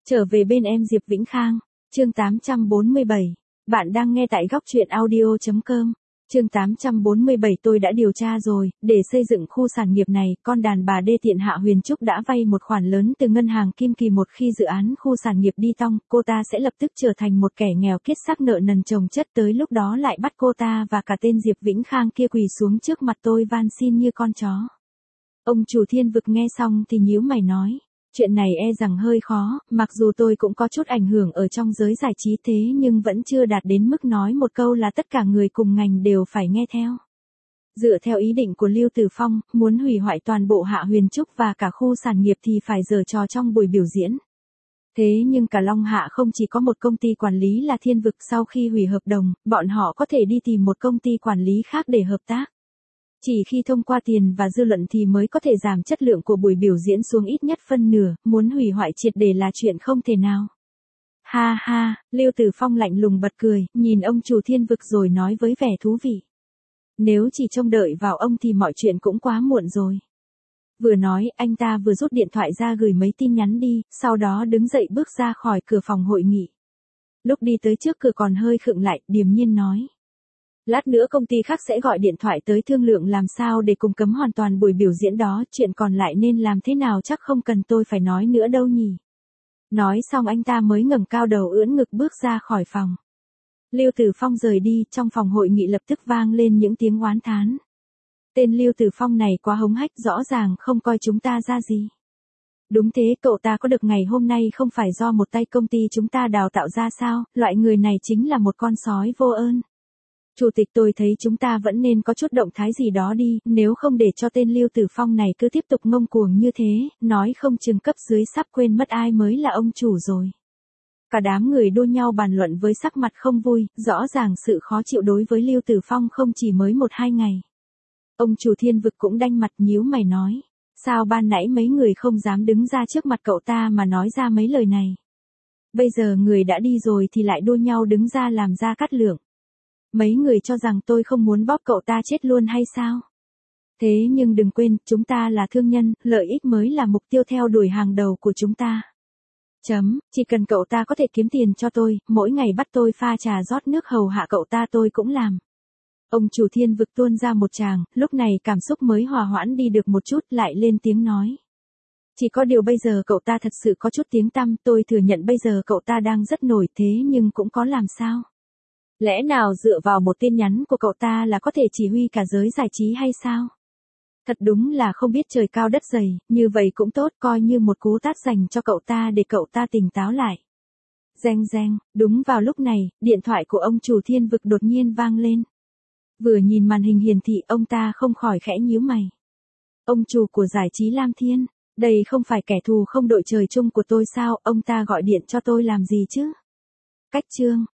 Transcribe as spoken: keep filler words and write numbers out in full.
Trở về bên em Diệp Vĩnh Khang, chương tám trăm bốn mươi bảy. Bạn đang nghe tại góc truyện audio chấm com. Chương tám trăm bốn mươi bảy tôi đã điều tra rồi, để xây dựng khu sản nghiệp này, con đàn bà đê tiện Hạ Huyền Trúc đã vay một khoản lớn từ ngân hàng Kim Kỳ. Một khi dự án khu sản nghiệp đi tong, cô ta sẽ lập tức trở thành một kẻ nghèo kiết xác nợ nần chồng chất, tới lúc đó lại bắt cô ta và cả tên Diệp Vĩnh Khang kia quỳ xuống trước mặt tôi van xin như con chó. Ông chủ Thiên Vực nghe xong thì nhíu mày nói. Chuyện này e rằng hơi khó, mặc dù tôi cũng có chút ảnh hưởng ở trong giới giải trí thế nhưng vẫn chưa đạt đến mức nói một câu là tất cả người cùng ngành đều phải nghe theo. Dựa theo ý định của Lưu Tử Phong, muốn hủy hoại toàn bộ Hạ Huyền Trúc và cả khu sản nghiệp thì phải giở trò trong buổi biểu diễn. Thế nhưng cả Long Hạ không chỉ có một công ty quản lý là Thiên Vực, sau khi hủy hợp đồng, bọn họ có thể đi tìm một công ty quản lý khác để hợp tác. Chỉ khi thông qua tiền và dư luận thì mới có thể giảm chất lượng của buổi biểu diễn xuống ít nhất phân nửa, muốn hủy hoại triệt để là chuyện không thể nào. Ha ha, Lưu Tử Phong lạnh lùng bật cười, nhìn ông chủ Thiên Vực rồi nói với vẻ thú vị. Nếu chỉ trông đợi vào ông thì mọi chuyện cũng quá muộn rồi. Vừa nói, anh ta vừa rút điện thoại ra gửi mấy tin nhắn đi, sau đó đứng dậy bước ra khỏi cửa phòng hội nghị. Lúc đi tới trước cửa còn hơi khựng lại, điềm nhiên nói. Lát nữa công ty khác sẽ gọi điện thoại tới thương lượng làm sao để cùng cấm hoàn toàn buổi biểu diễn đó, chuyện còn lại nên làm thế nào chắc không cần tôi phải nói nữa đâu nhỉ. Nói xong anh ta mới ngẩng cao đầu ưỡn ngực bước ra khỏi phòng. Lưu Tử Phong rời đi, trong phòng hội nghị lập tức vang lên những tiếng oán thán. Tên Lưu Tử Phong này quá hống hách, rõ ràng không coi chúng ta ra gì. Đúng thế, cậu ta có được ngày hôm nay không phải do một tay công ty chúng ta đào tạo ra sao, loại người này chính là một con sói vô ơn. Chủ tịch, tôi thấy chúng ta vẫn nên có chút động thái gì đó đi, nếu không để cho tên Lưu Tử Phong này cứ tiếp tục ngông cuồng như thế, nói không chừng cấp dưới sắp quên mất ai mới là ông chủ rồi. Cả đám người đua nhau bàn luận với sắc mặt không vui, rõ ràng sự khó chịu đối với Lưu Tử Phong không chỉ mới một hai ngày. Ông chủ Thiên Vực cũng đanh mặt nhíu mày nói, sao ban nãy mấy người không dám đứng ra trước mặt cậu ta mà nói ra mấy lời này. Bây giờ người đã đi rồi thì lại đua nhau đứng ra làm ra cát lượng. Mấy người cho rằng tôi không muốn bóp cậu ta chết luôn hay sao? Thế nhưng đừng quên, chúng ta là thương nhân, lợi ích mới là mục tiêu theo đuổi hàng đầu của chúng ta. Chấm, chỉ cần cậu ta có thể kiếm tiền cho tôi, mỗi ngày bắt tôi pha trà rót nước hầu hạ cậu ta tôi cũng làm. Ông chủ Thiên Vực tuôn ra một tràng, lúc này cảm xúc mới hòa hoãn đi được một chút, lại lên tiếng nói. Chỉ có điều bây giờ cậu ta thật sự có chút tiếng tăm, tôi thừa nhận bây giờ cậu ta đang rất nổi thế nhưng cũng có làm sao? Lẽ nào dựa vào một tin nhắn của cậu ta là có thể chỉ huy cả giới giải trí hay sao? Thật đúng là không biết trời cao đất dày, như vậy cũng tốt, coi như một cú tát dành cho cậu ta để cậu ta tỉnh táo lại. Reng reng, đúng vào lúc này, điện thoại của ông chủ Thiên Vực đột nhiên vang lên. Vừa nhìn màn hình hiển thị ông ta không khỏi khẽ nhíu mày. Ông chủ của giải trí Lam Thiên, đây không phải kẻ thù không đội trời chung của tôi sao, ông ta gọi điện cho tôi làm gì chứ? Cách chương.